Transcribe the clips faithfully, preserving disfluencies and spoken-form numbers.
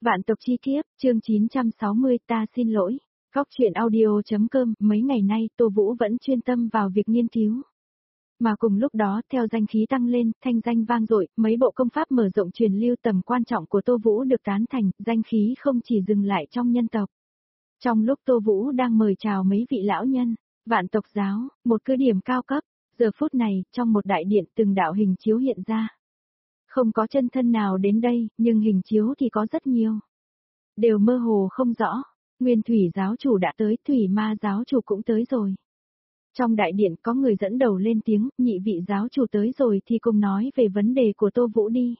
Vạn tộc chi kiếp, chương chín trăm sáu mươi ta xin lỗi. Góc chuyện audio.com, mấy ngày nay Tô Vũ vẫn chuyên tâm vào việc nghiên cứu. Mà cùng lúc đó, theo danh khí tăng lên, thanh danh vang dội, mấy bộ công pháp mở rộng truyền lưu, tầm quan trọng của Tô Vũ được tán thành, danh khí không chỉ dừng lại trong nhân tộc. Trong lúc Tô Vũ đang mời chào mấy vị lão nhân, Vạn tộc giáo, một cứ điểm cao cấp, giờ phút này, trong một đại điện từng đạo hình chiếu hiện ra. Không có chân thân nào đến đây, nhưng hình chiếu thì có rất nhiều. Đều mơ hồ không rõ, Nguyên Thủy giáo chủ đã tới, Thủy Ma giáo chủ cũng tới rồi. Trong đại điện có người dẫn đầu lên tiếng, nhị vị giáo chủ tới rồi thì cùng nói về vấn đề của Tô Vũ đi.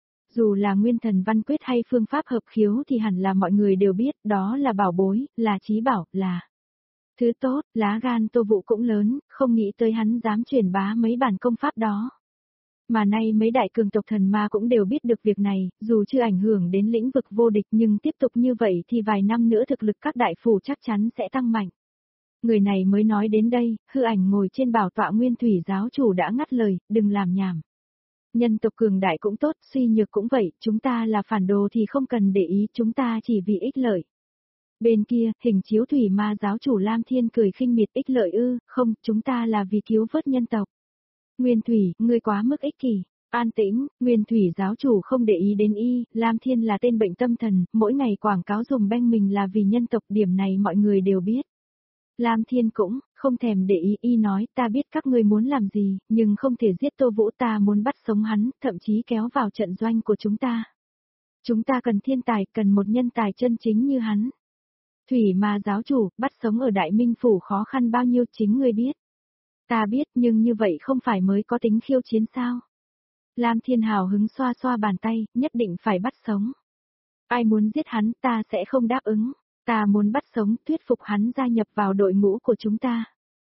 Dù là nguyên thần văn quyết hay phương pháp hợp khiếu thì hẳn là mọi người đều biết, đó là bảo bối, là trí bảo, là thứ tốt, lá gan Tô Vũ cũng lớn, không nghĩ tới hắn dám truyền bá mấy bản công pháp đó. Mà nay mấy đại cường tộc thần ma cũng đều biết được việc này, dù chưa ảnh hưởng đến lĩnh vực vô địch nhưng tiếp tục như vậy thì vài năm nữa thực lực các đại phủ chắc chắn sẽ tăng mạnh. Người này mới nói đến đây, hư ảnh ngồi trên bảo tọa Nguyên Thủy giáo chủ đã ngắt lời, đừng làm nhảm. Nhân tộc cường đại cũng tốt, suy nhược cũng vậy, chúng ta là phản đồ thì không cần để ý, chúng ta chỉ vì ích lợi. Bên kia, hình chiếu Thủy Ma giáo chủ Lam Thiên cười khinh miệt, ích lợi ư, không, chúng ta là vì cứu vớt nhân tộc. Nguyên Thủy, ngươi quá mức ích kỷ. An tĩnh, Nguyên Thủy giáo chủ không để ý đến y, Lam Thiên là tên bệnh tâm thần, mỗi ngày quảng cáo dùng beng mình là vì nhân tộc, điểm này mọi người đều biết. Lam Thiên cũng, không thèm để ý, y nói, ta biết các ngươi muốn làm gì, nhưng không thể giết Tô Vũ, ta muốn bắt sống hắn, thậm chí kéo vào trận doanh của chúng ta. Chúng ta cần thiên tài, cần một nhân tài chân chính như hắn. Thủy Ma giáo chủ, bắt sống ở Đại Minh Phủ khó khăn bao nhiêu chính ngươi biết. Ta biết, nhưng như vậy không phải mới có tính khiêu chiến sao? Lam Thiên hào hứng xoa xoa bàn tay, nhất định phải bắt sống. Ai muốn giết hắn, ta sẽ không đáp ứng. Ta muốn bắt sống, thuyết phục hắn gia nhập vào đội ngũ của chúng ta.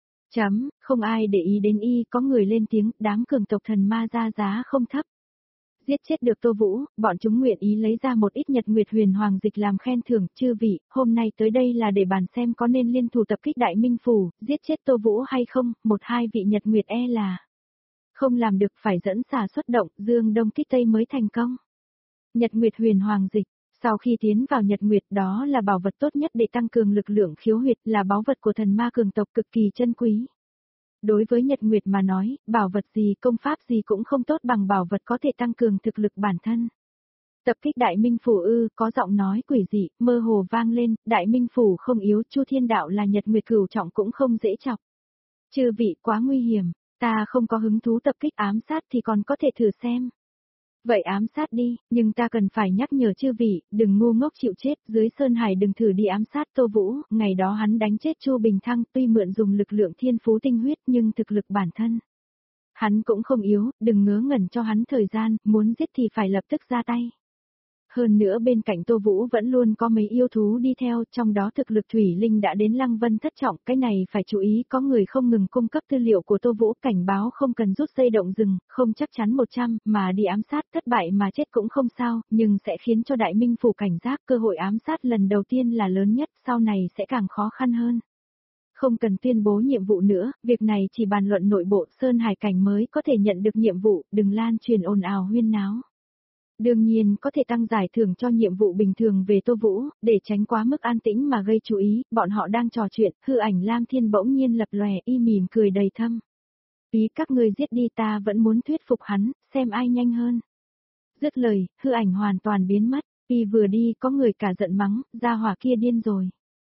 Chấm, không ai để ý đến y, có người lên tiếng, đám cường tộc thần ma ra giá không thấp. Giết chết được Tô Vũ, bọn chúng nguyện ý lấy ra một ít Nhật Nguyệt Huyền Hoàng dịch làm khen thưởng, chư vị, hôm nay tới đây là để bàn xem có nên liên thủ tập kích Đại Minh Phủ, giết chết Tô Vũ hay không, một hai vị Nhật Nguyệt e là không làm được, phải dẫn xà xuất động, dương đông kích tây mới thành công. Nhật Nguyệt Huyền Hoàng dịch, sau khi tiến vào Nhật Nguyệt đó là bảo vật tốt nhất để tăng cường lực lượng khiếu huyệt, là báu vật của thần ma cường tộc cực kỳ chân quý. Đối với Nhật Nguyệt mà nói, bảo vật gì, công pháp gì cũng không tốt bằng bảo vật có thể tăng cường thực lực bản thân. Tập kích Đại Minh Phủ ư, có giọng nói quỷ dị, mơ hồ vang lên, Đại Minh Phủ không yếu, Chu Thiên Đạo là Nhật Nguyệt cửu trọng cũng không dễ chọc. Chư vị quá nguy hiểm, ta không có hứng thú tập kích, ám sát thì còn có thể thử xem. Vậy ám sát đi, nhưng ta cần phải nhắc nhở chư vị, đừng ngu ngốc chịu chết, dưới Sơn Hải đừng thử đi ám sát Tô Vũ, ngày đó hắn đánh chết Chu Bình Thăng, tuy mượn dùng lực lượng thiên phú tinh huyết nhưng thực lực bản thân. Hắn cũng không yếu, đừng ngớ ngẩn cho hắn thời gian, muốn giết thì phải lập tức ra tay. Hơn nữa bên cạnh Tô Vũ vẫn luôn có mấy yêu thú đi theo, trong đó thực lực Thủy Linh đã đến Lăng Vân thất trọng, cái này phải chú ý, có người không ngừng cung cấp tư liệu của Tô Vũ, cảnh báo không cần rút dây động rừng, không chắc chắn một trăm, mà đi ám sát thất bại mà chết cũng không sao, nhưng sẽ khiến cho Đại Minh Phủ cảnh giác, cơ hội ám sát lần đầu tiên là lớn nhất, sau này sẽ càng khó khăn hơn. Không cần tuyên bố nhiệm vụ nữa, việc này chỉ bàn luận nội bộ, Sơn Hải cảnh mới có thể nhận được nhiệm vụ, đừng lan truyền ồn ào huyên náo. Đương nhiên có thể tăng giải thưởng cho nhiệm vụ bình thường về Tô Vũ, để tránh quá mức an tĩnh mà gây chú ý, bọn họ đang trò chuyện, hư ảnh Lam Thiên bỗng nhiên lập lòe, y mỉm cười đầy thâm. Ý các ngươi giết đi, ta vẫn muốn thuyết phục hắn, xem ai nhanh hơn. Dứt lời, hư ảnh hoàn toàn biến mất, y vừa đi có người cả giận mắng, gia hỏa kia điên rồi.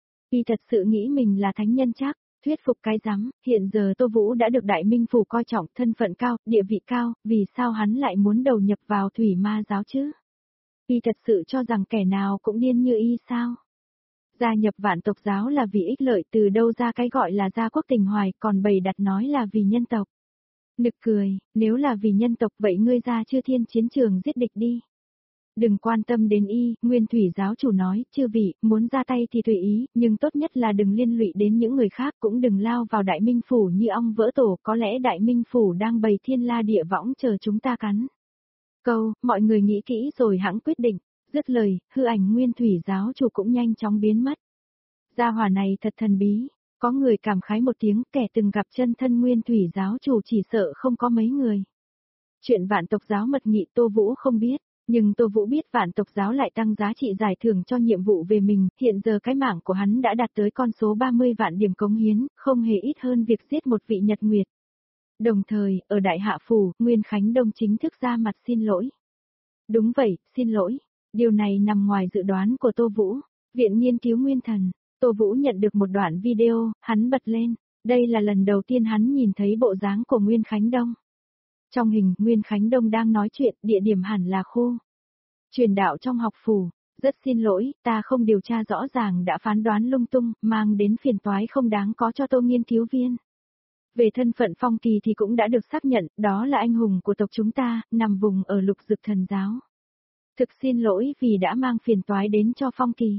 Y thật sự nghĩ mình là thánh nhân chắc. Thuyết phục cái rắm, hiện giờ Tô Vũ đã được Đại Minh Phủ coi trọng, thân phận cao, địa vị cao, vì sao hắn lại muốn đầu nhập vào Thủy Ma giáo chứ? Y thật sự cho rằng kẻ nào cũng điên như y sao? Gia nhập Vạn tộc giáo là vì ích lợi, từ đâu ra cái gọi là gia quốc tình hoài, còn bày đặt nói là vì nhân tộc. Nực cười, nếu là vì nhân tộc vậy ngươi ra Chư Thiên chiến trường giết địch đi. Đừng quan tâm đến y, Nguyên Thủy giáo chủ nói, chư vị, muốn ra tay thì tùy ý, nhưng tốt nhất là đừng liên lụy đến những người khác, cũng đừng lao vào Đại Minh Phủ như ong vỡ tổ, có lẽ Đại Minh Phủ đang bày thiên la địa võng chờ chúng ta cắn. Câu, mọi người nghĩ kỹ rồi hãng quyết định, dứt lời, hư ảnh Nguyên Thủy giáo chủ cũng nhanh chóng biến mất. Gia hỏa này thật thần bí, có người cảm khái một tiếng, kẻ từng gặp chân thân Nguyên Thủy giáo chủ chỉ sợ không có mấy người. Chuyện Vạn tộc giáo mật nghị Tô Vũ không biết. Nhưng Tô Vũ biết vạn tộc giáo lại tăng giá trị giải thưởng cho nhiệm vụ về mình, hiện giờ cái mạng của hắn đã đạt tới con số ba mươi vạn điểm cống hiến, không hề ít hơn việc giết một vị Nhật Nguyệt. Đồng thời, ở Đại Hạ Phủ, Nguyên Khánh Đông chính thức ra mặt xin lỗi. Đúng vậy, xin lỗi. Điều này nằm ngoài dự đoán của Tô Vũ. Viện Nghiên cứu Nguyên Thần. Tô Vũ nhận được một đoạn video, hắn bật lên. Đây là lần đầu tiên hắn nhìn thấy bộ dáng của Nguyên Khánh Đông. Trong hình, Nguyên Khánh Đông đang nói chuyện, địa điểm hẳn là khu truyền đạo trong học phủ. Rất xin lỗi, ta không điều tra rõ ràng đã phán đoán lung tung, mang đến phiền toái không đáng có cho Tô nghiên cứu viên. Về thân phận Phong Kỳ thì cũng đã được xác nhận, đó là anh hùng của tộc chúng ta, nằm vùng ở Lục Dực Thần Giáo. Thực xin lỗi vì đã mang phiền toái đến cho Phong Kỳ.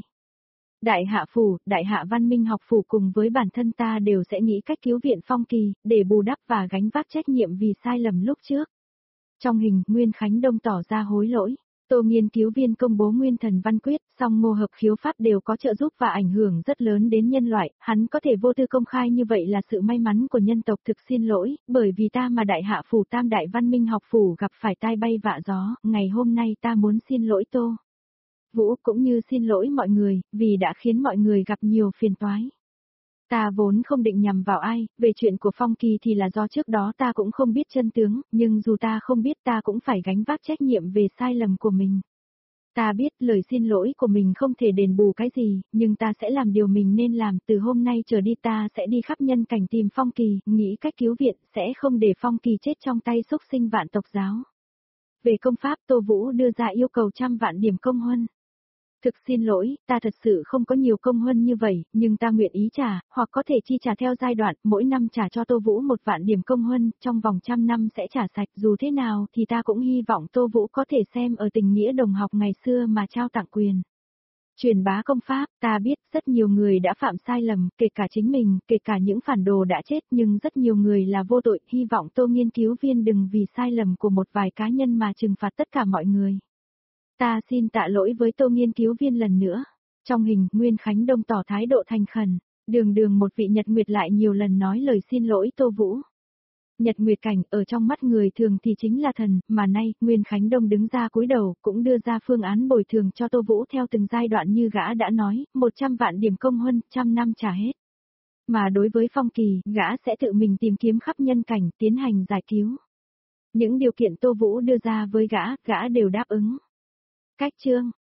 Đại Hạ Phủ, Đại Hạ Văn Minh học phủ cùng với bản thân ta đều sẽ nghĩ cách cứu viện Phong Kỳ, để bù đắp và gánh vác trách nhiệm vì sai lầm lúc trước. Trong hình, Nguyên Khánh Đông tỏ ra hối lỗi. Tô nghiên cứu viên công bố Nguyên Thần Văn Quyết, song mô hợp khiếu pháp đều có trợ giúp và ảnh hưởng rất lớn đến nhân loại, hắn có thể vô tư công khai như vậy là sự may mắn của nhân tộc. Thực xin lỗi, bởi vì ta mà Đại Hạ Phủ Tam Đại Văn Minh học phủ gặp phải tai bay vạ gió, ngày hôm nay ta muốn xin lỗi Tô Vũ cũng như xin lỗi mọi người, vì đã khiến mọi người gặp nhiều phiền toái. Ta vốn không định nhằm vào ai, về chuyện của Phong Kỳ thì là do trước đó ta cũng không biết chân tướng, nhưng dù ta không biết ta cũng phải gánh vác trách nhiệm về sai lầm của mình. Ta biết lời xin lỗi của mình không thể đền bù cái gì, nhưng ta sẽ làm điều mình nên làm, từ hôm nay trở đi ta sẽ đi khắp nhân cảnh tìm Phong Kỳ, nghĩ cách cứu viện, sẽ không để Phong Kỳ chết trong tay xúc sinh vạn tộc giáo. Về công pháp, Tô Vũ đưa ra yêu cầu trăm vạn điểm công huân. Thực xin lỗi, ta thật sự không có nhiều công huân như vậy, nhưng ta nguyện ý trả, hoặc có thể chi trả theo giai đoạn, mỗi năm trả cho Tô Vũ một vạn điểm công huân, trong vòng trăm năm sẽ trả sạch, dù thế nào thì ta cũng hy vọng Tô Vũ có thể xem ở tình nghĩa đồng học ngày xưa mà trao tặng quyền. Truyền bá công pháp, ta biết rất nhiều người đã phạm sai lầm, kể cả chính mình, kể cả những phản đồ đã chết, nhưng rất nhiều người là vô tội, hy vọng Tô nghiên cứu viên đừng vì sai lầm của một vài cá nhân mà trừng phạt tất cả mọi người. Ta xin tạ lỗi với Tô nghiên cứu viên lần nữa. Trong hình, Nguyên Khánh Đông tỏ thái độ thành khẩn, đường đường một vị Nhật Nguyệt lại nhiều lần nói lời xin lỗi Tô Vũ. Nhật Nguyệt cảnh ở trong mắt người thường thì chính là thần, mà nay, Nguyên Khánh Đông đứng ra cúi đầu, cũng đưa ra phương án bồi thường cho Tô Vũ theo từng giai đoạn như gã đã nói, một trăm vạn điểm công huân, trăm năm trả hết. Mà đối với Phong Kỳ, gã sẽ tự mình tìm kiếm khắp nhân cảnh, tiến hành giải cứu. Những điều kiện Tô Vũ đưa ra với gã, gã đều đáp ứng. Cách chương